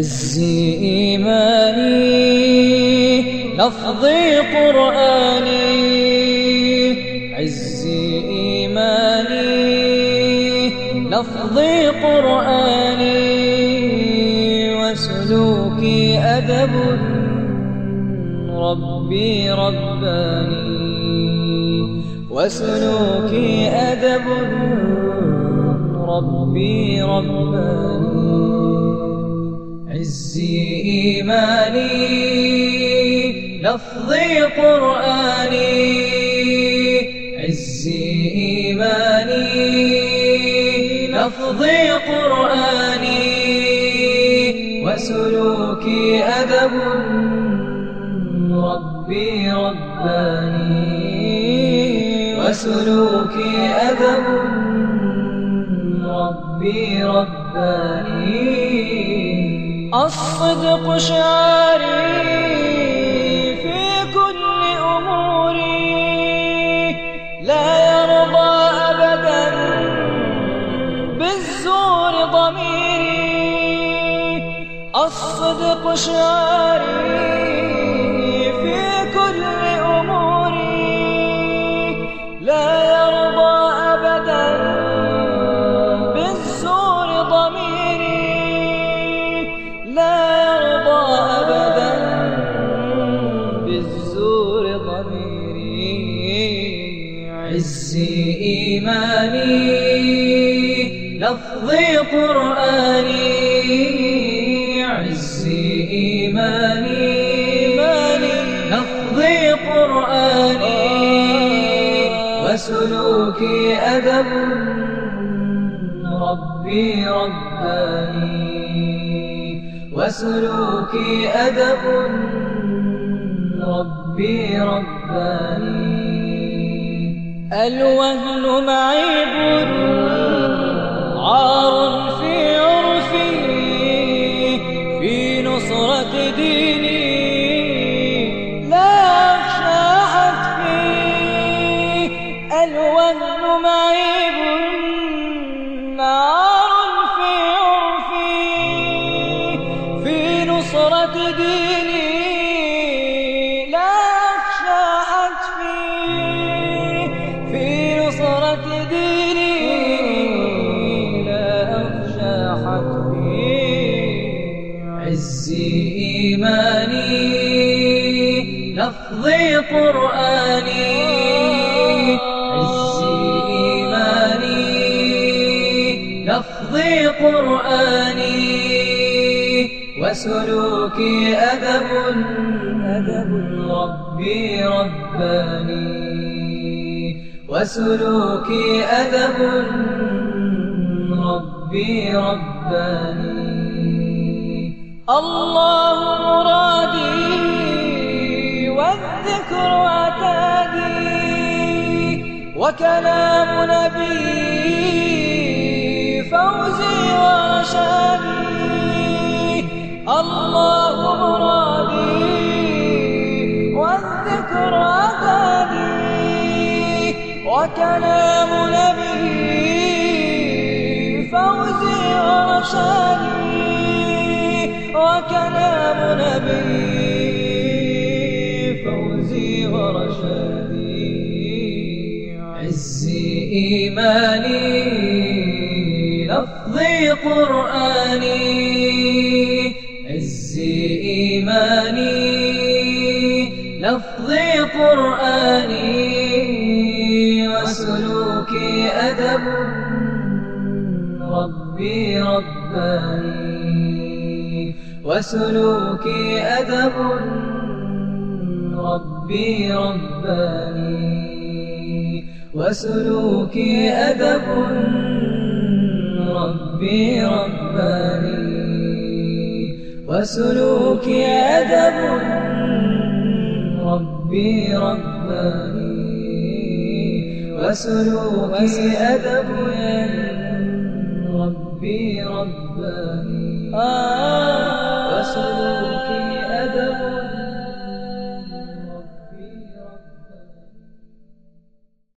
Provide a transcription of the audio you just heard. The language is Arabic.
عزي إيماني لفظي قرآني، عزي إيماني لفظي قرآني، وسلوكي أدب ربي رباني، وسلوكي أدب ربي رباني. عزي إيماني لفظي قرآني، عزي إيماني لفظي قرآني، وسلوكي أدب ربي رباني، وسلوكي أدب ربي رباني. الصدق شعاري في كل أموري، لا يرضى أبدا بالزور ضميري. الصدق شعاري في كل أموري، لا يرضى أبدا بالزور ضميري، لا يرضى أبدا بالزور ضميري. عزي إيماني لفظي قرآني، عزي إيماني لفظي قرآني، وسلوكي أدب ربي رباني، وسلوكي أدب ربي رباني. الوهن معيب عار في عرفي، في نصرة ديني لا أخشى حتفي. الوهن معيب عار في عرفي، في نصرة ديني لا أخشى حتفي، في نصرة ديني لا أخشى حتفي. عزي إيماني لفظي قرآني، عزي إيماني لفظي قرآني، وسلوكي أدب ربي رباني، وسلوكي أدب ربي رباني. الله مرادي والذكر عتادي، وكلام نبي فوزي ورشادي. الله مرادي والذكر عتادي، وكلام نبي فوزي ورشادي، وكلام نبي فوزي ورشادي. عزي إيماني لفظي قرآني، عزي إيماني لفظي قرآني، وسلوكي أدب ربي رباني، وسلوكي أدب ربي رباني، وسلوكي أدب ربي رباني، وسلوكي أدب ربي رباني، وسلوكي أدب ربي رباني.